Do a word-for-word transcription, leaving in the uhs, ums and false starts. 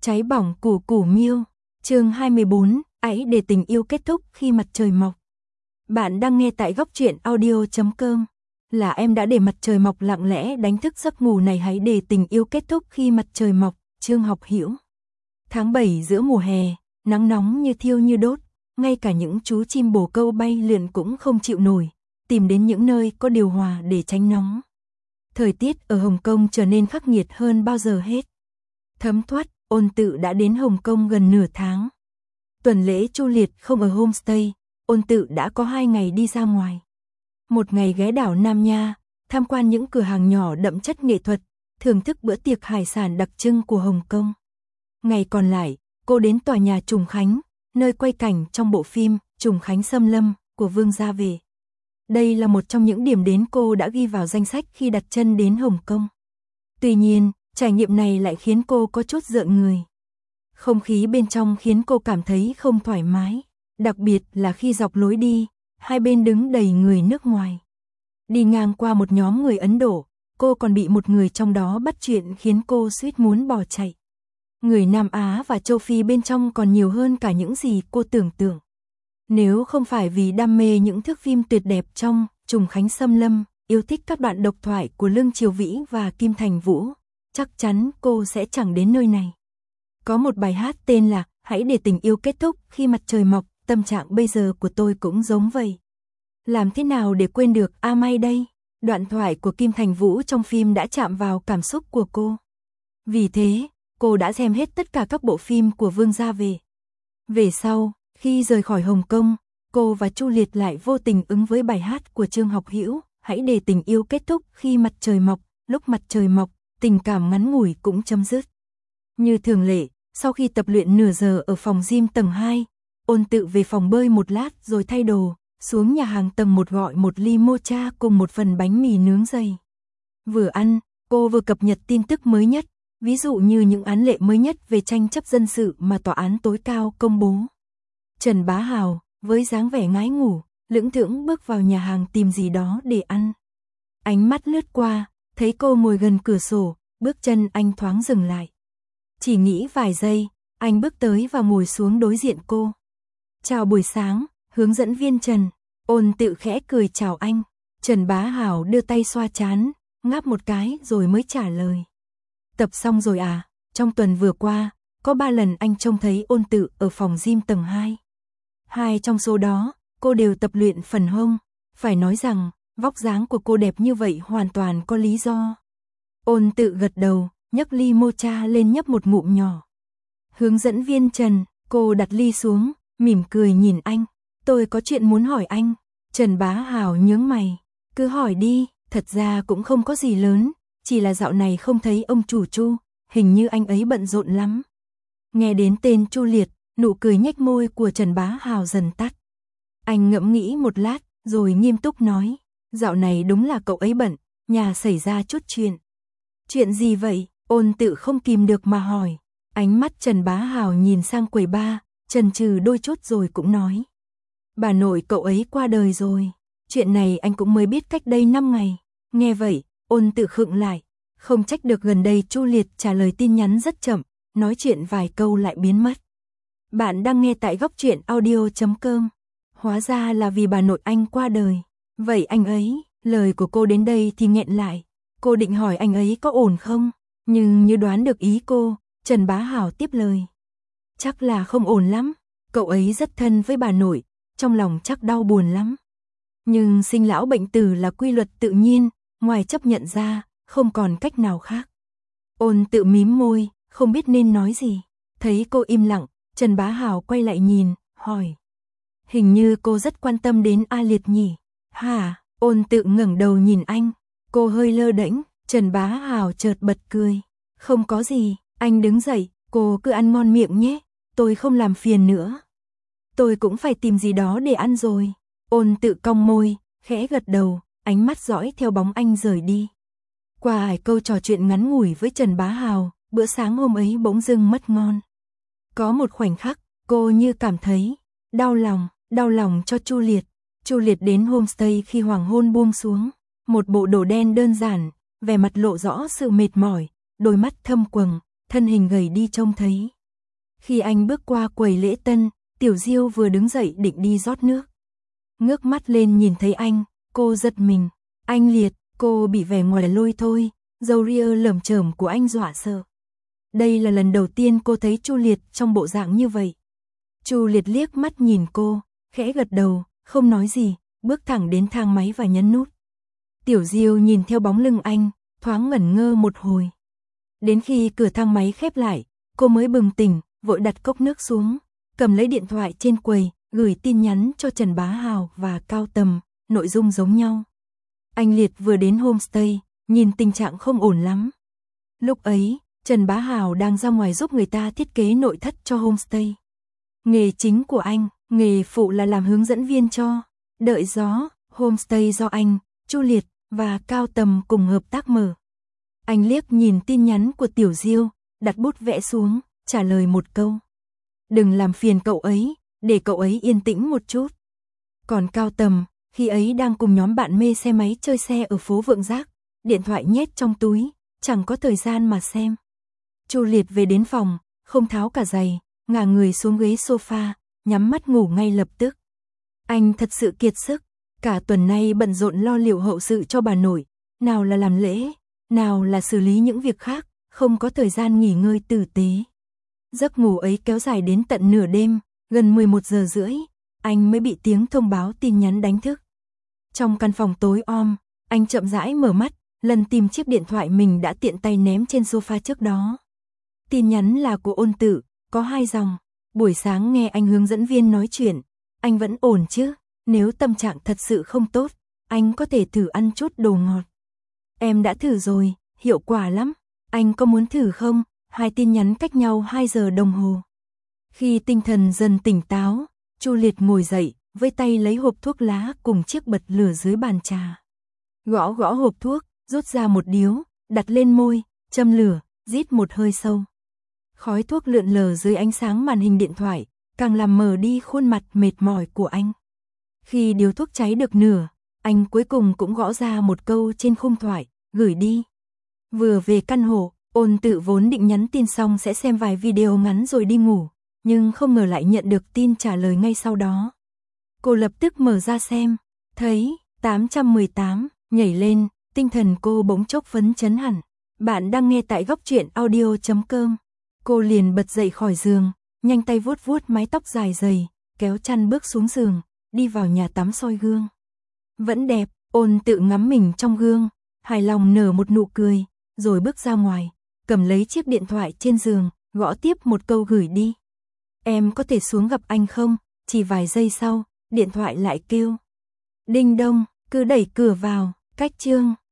Cháy bỏng củ củ miêu, chương hai mươi bốn, ấy để tình yêu kết thúc khi mặt trời mọc. Bạn đang nghe tại góc truyện audio chấm com. Là em đã để mặt trời mọc lặng lẽ đánh thức giấc ngủ này, hãy để tình yêu kết thúc khi mặt trời mọc, Trương Học Hiểu. Tháng bảy giữa mùa hè, nắng nóng như thiêu như đốt, ngay cả những chú chim bồ câu bay lượn cũng không chịu nổi, tìm đến những nơi có điều hòa để tránh nóng. Thời tiết ở Hồng Kông trở nên khắc nghiệt hơn bao giờ hết. Thấm thoát, Ôn Tự đã đến Hồng Kông gần nửa tháng. Tuần lễ Chu Liệt không ở homestay, Ôn Tự đã có hai ngày đi ra ngoài. Một ngày ghé đảo Nam Nha, tham quan những cửa hàng nhỏ đậm chất nghệ thuật, thưởng thức bữa tiệc hải sản đặc trưng của Hồng Kông. Ngày còn lại, cô đến tòa nhà Trùng Khánh, nơi quay cảnh trong bộ phim Trùng Khánh Xâm Lâm của Vương Gia Về. Đây là một trong những điểm đến cô đã ghi vào danh sách khi đặt chân đến Hồng Kông. Tuy nhiên, trải nghiệm này lại khiến cô có chút rợn người. Không khí bên trong khiến cô cảm thấy không thoải mái, đặc biệt là khi dọc lối đi, hai bên đứng đầy người nước ngoài. Đi ngang qua một nhóm người Ấn Độ, cô còn bị một người trong đó bắt chuyện khiến cô suýt muốn bỏ chạy. Người Nam Á và châu Phi bên trong còn nhiều hơn cả những gì cô tưởng tượng. Nếu không phải vì đam mê những thước phim tuyệt đẹp trong Trùng Khánh Xâm Lâm, yêu thích các đoạn độc thoại của Lương Triều Vĩ và Kim Thành Vũ, chắc chắn cô sẽ chẳng đến nơi này. Có một bài hát tên là Hãy để tình yêu kết thúc khi mặt trời mọc, tâm trạng bây giờ của tôi cũng giống vậy. Làm thế nào để quên được A May đây? Đoạn thoại của Kim Thành Vũ trong phim đã chạm vào cảm xúc của cô. Vì thế, cô đã xem hết tất cả các bộ phim của Vương Gia Về. Về sau, khi rời khỏi Hồng Kông, cô và Chu Liệt lại vô tình ứng với bài hát của Trương Học Hiểu, Hãy để tình yêu kết thúc khi mặt trời mọc. Lúc mặt trời mọc, tình cảm ngắn ngủi cũng chấm dứt. Như thường lệ, sau khi tập luyện nửa giờ ở phòng gym tầng hai, Ôn Tự về phòng bơi một lát rồi thay đồ, xuống nhà hàng tầng một gọi một ly mocha cùng một phần bánh mì nướng dày. Vừa ăn, cô vừa cập nhật tin tức mới nhất, ví dụ như những án lệ mới nhất về tranh chấp dân sự mà tòa án tối cao công bố. Trần Bá Hào, với dáng vẻ ngái ngủ, lững thững bước vào nhà hàng tìm gì đó để ăn. Ánh mắt lướt qua, thấy cô ngồi gần cửa sổ, bước chân anh thoáng dừng lại. Chỉ nghĩ vài giây, anh bước tới và ngồi xuống đối diện cô. Chào buổi sáng, hướng dẫn viên Trần. Ôn Tự khẽ cười chào anh. Trần Bá Hào đưa tay xoa trán, ngáp một cái rồi mới trả lời. Tập xong rồi à? Trong tuần vừa qua, có ba lần anh trông thấy Ôn Tự ở phòng gym tầng hai. Hai trong số đó, cô đều tập luyện phần hông. Phải nói rằng, vóc dáng của cô đẹp như vậy hoàn toàn có lý do. Ôn Tự gật đầu, nhấc ly mocha lên nhấp một ngụm nhỏ. Hướng dẫn viên Trần, cô đặt ly xuống, mỉm cười nhìn anh. Tôi có chuyện muốn hỏi anh. Trần Bá Hào nhướng mày. Cứ hỏi đi, thật ra cũng không có gì lớn, chỉ là dạo này không thấy ông chủ Chu, hình như anh ấy bận rộn lắm. Nghe đến tên Chu Liệt, nụ cười nhếch môi của Trần Bá Hào dần tắt. Anh ngẫm nghĩ một lát, rồi nghiêm túc nói. Dạo này đúng là cậu ấy bận, nhà xảy ra chút chuyện. Chuyện gì vậy? Ôn Tự không kìm được mà hỏi. Ánh mắt Trần Bá Hào nhìn sang quầy ba, chần chừ đôi chút rồi cũng nói. Bà nội cậu ấy qua đời rồi. Chuyện này anh cũng mới biết cách đây năm ngày. Nghe vậy, Ôn Tự khựng lại. Không trách được gần đây Chu Liệt trả lời tin nhắn rất chậm, nói chuyện vài câu lại biến mất. Bạn đang nghe tại góc truyện audio chấm com. Hóa ra là vì bà nội anh qua đời. Vậy anh ấy, lời của cô đến đây thì nghẹn lại. Cô định hỏi anh ấy có ổn không? Nhưng như đoán được ý cô, Trần Bá Hào tiếp lời. Chắc là không ổn lắm. Cậu ấy rất thân với bà nội, trong lòng chắc đau buồn lắm. Nhưng sinh lão bệnh tử là quy luật tự nhiên, ngoài chấp nhận ra, không còn cách nào khác. Ôn Tự mím môi, không biết nên nói gì. Thấy cô im lặng, Trần Bá Hào quay lại nhìn, hỏi. Hình như cô rất quan tâm đến A Liệt nhỉ? Hả? Ôn Tự ngẩng đầu nhìn anh. Cô hơi lơ đễnh. Trần Bá Hào chợt bật cười. Không có gì, anh đứng dậy, cô cứ ăn ngon miệng nhé, tôi không làm phiền nữa. Tôi cũng phải tìm gì đó để ăn rồi. Ôn Tự cong môi, khẽ gật đầu, ánh mắt dõi theo bóng anh rời đi. Qua vài câu trò chuyện ngắn ngủi với Trần Bá Hào, bữa sáng hôm ấy bỗng dưng mất ngon. Có một khoảnh khắc, cô như cảm thấy đau lòng, đau lòng cho Chu Liệt. Chu Liệt đến homestay khi hoàng hôn buông xuống, một bộ đồ đen đơn giản, vẻ mặt lộ rõ sự mệt mỏi, đôi mắt thâm quầng, thân hình gầy đi trông thấy. Khi anh bước qua quầy lễ tân, Tiểu Diêu vừa đứng dậy định đi rót nước. Ngước mắt lên nhìn thấy anh, cô giật mình. Anh Liệt, cô bị vẻ ngoài lôi thôi, râu ria lởm chởm của anh dọa sợ. Đây là lần đầu tiên cô thấy Chu Liệt trong bộ dạng như vậy. Chu Liệt liếc mắt nhìn cô, khẽ gật đầu, không nói gì, bước thẳng đến thang máy và nhấn nút. Tiểu Diêu nhìn theo bóng lưng anh, thoáng ngẩn ngơ một hồi. Đến khi cửa thang máy khép lại, cô mới bừng tỉnh, vội đặt cốc nước xuống, cầm lấy điện thoại trên quầy, gửi tin nhắn cho Trần Bá Hào và Cao Tầm, nội dung giống nhau. Anh Liệt vừa đến homestay, nhìn tình trạng không ổn lắm. Lúc ấy, Trần Bá Hào đang ra ngoài giúp người ta thiết kế nội thất cho homestay. Nghề chính của anh, nghề phụ là làm hướng dẫn viên cho Đợi Gió, homestay do anh, Chu Liệt và Cao Tầm cùng hợp tác mở. Anh liếc nhìn tin nhắn của Tiểu Diêu, đặt bút vẽ xuống, trả lời một câu. Đừng làm phiền cậu ấy, để cậu ấy yên tĩnh một chút. Còn Cao Tầm, khi ấy đang cùng nhóm bạn mê xe máy chơi xe ở phố Vượng Giác, điện thoại nhét trong túi, chẳng có thời gian mà xem. Chu Liệt về đến phòng, không tháo cả giày, ngả người xuống ghế sofa, nhắm mắt ngủ ngay lập tức. Anh thật sự kiệt sức, cả tuần nay bận rộn lo liệu hậu sự cho bà nội, nào là làm lễ, nào là xử lý những việc khác, không có thời gian nghỉ ngơi tử tế. Giấc ngủ ấy kéo dài đến tận nửa đêm, gần mười một giờ rưỡi, anh mới bị tiếng thông báo tin nhắn đánh thức. Trong căn phòng tối om, anh chậm rãi mở mắt, lần tìm chiếc điện thoại mình đã tiện tay ném trên sofa trước đó. Tin nhắn là của Ôn Tự, có hai dòng. Buổi sáng nghe anh hướng dẫn viên nói chuyện, anh vẫn ổn chứ, nếu tâm trạng thật sự không tốt, anh có thể thử ăn chút đồ ngọt. Em đã thử rồi, hiệu quả lắm, anh có muốn thử không? Hai tin nhắn cách nhau hai giờ đồng hồ. Khi tinh thần dần tỉnh táo, Chu Liệt ngồi dậy, với tay lấy hộp thuốc lá cùng chiếc bật lửa dưới bàn trà. Gõ gõ hộp thuốc, rút ra một điếu, đặt lên môi, châm lửa, rít một hơi sâu. Khói thuốc lượn lờ dưới ánh sáng màn hình điện thoại, càng làm mờ đi khuôn mặt mệt mỏi của anh. Khi điếu thuốc cháy được nửa, anh cuối cùng cũng gõ ra một câu trên khung thoại, gửi đi. Vừa về căn hộ, Ôn Tự vốn định nhắn tin xong sẽ xem vài video ngắn rồi đi ngủ, nhưng không ngờ lại nhận được tin trả lời ngay sau đó. Cô lập tức mở ra xem, thấy tám trăm mười tám, nhảy lên, tinh thần cô bỗng chốc phấn chấn hẳn. Bạn đang nghe tại góc truyện audio chấm com. Cô liền bật dậy khỏi giường, nhanh tay vuốt vuốt mái tóc dài dày, kéo chăn bước xuống giường, đi vào nhà tắm soi gương. Vẫn đẹp, Ôn Tự ngắm mình trong gương, hài lòng nở một nụ cười, rồi bước ra ngoài, cầm lấy chiếc điện thoại trên giường, gõ tiếp một câu gửi đi. Em có thể xuống gặp anh không? Chỉ vài giây sau, điện thoại lại kêu. Đinh đông, cứ đẩy cửa vào, cách chương.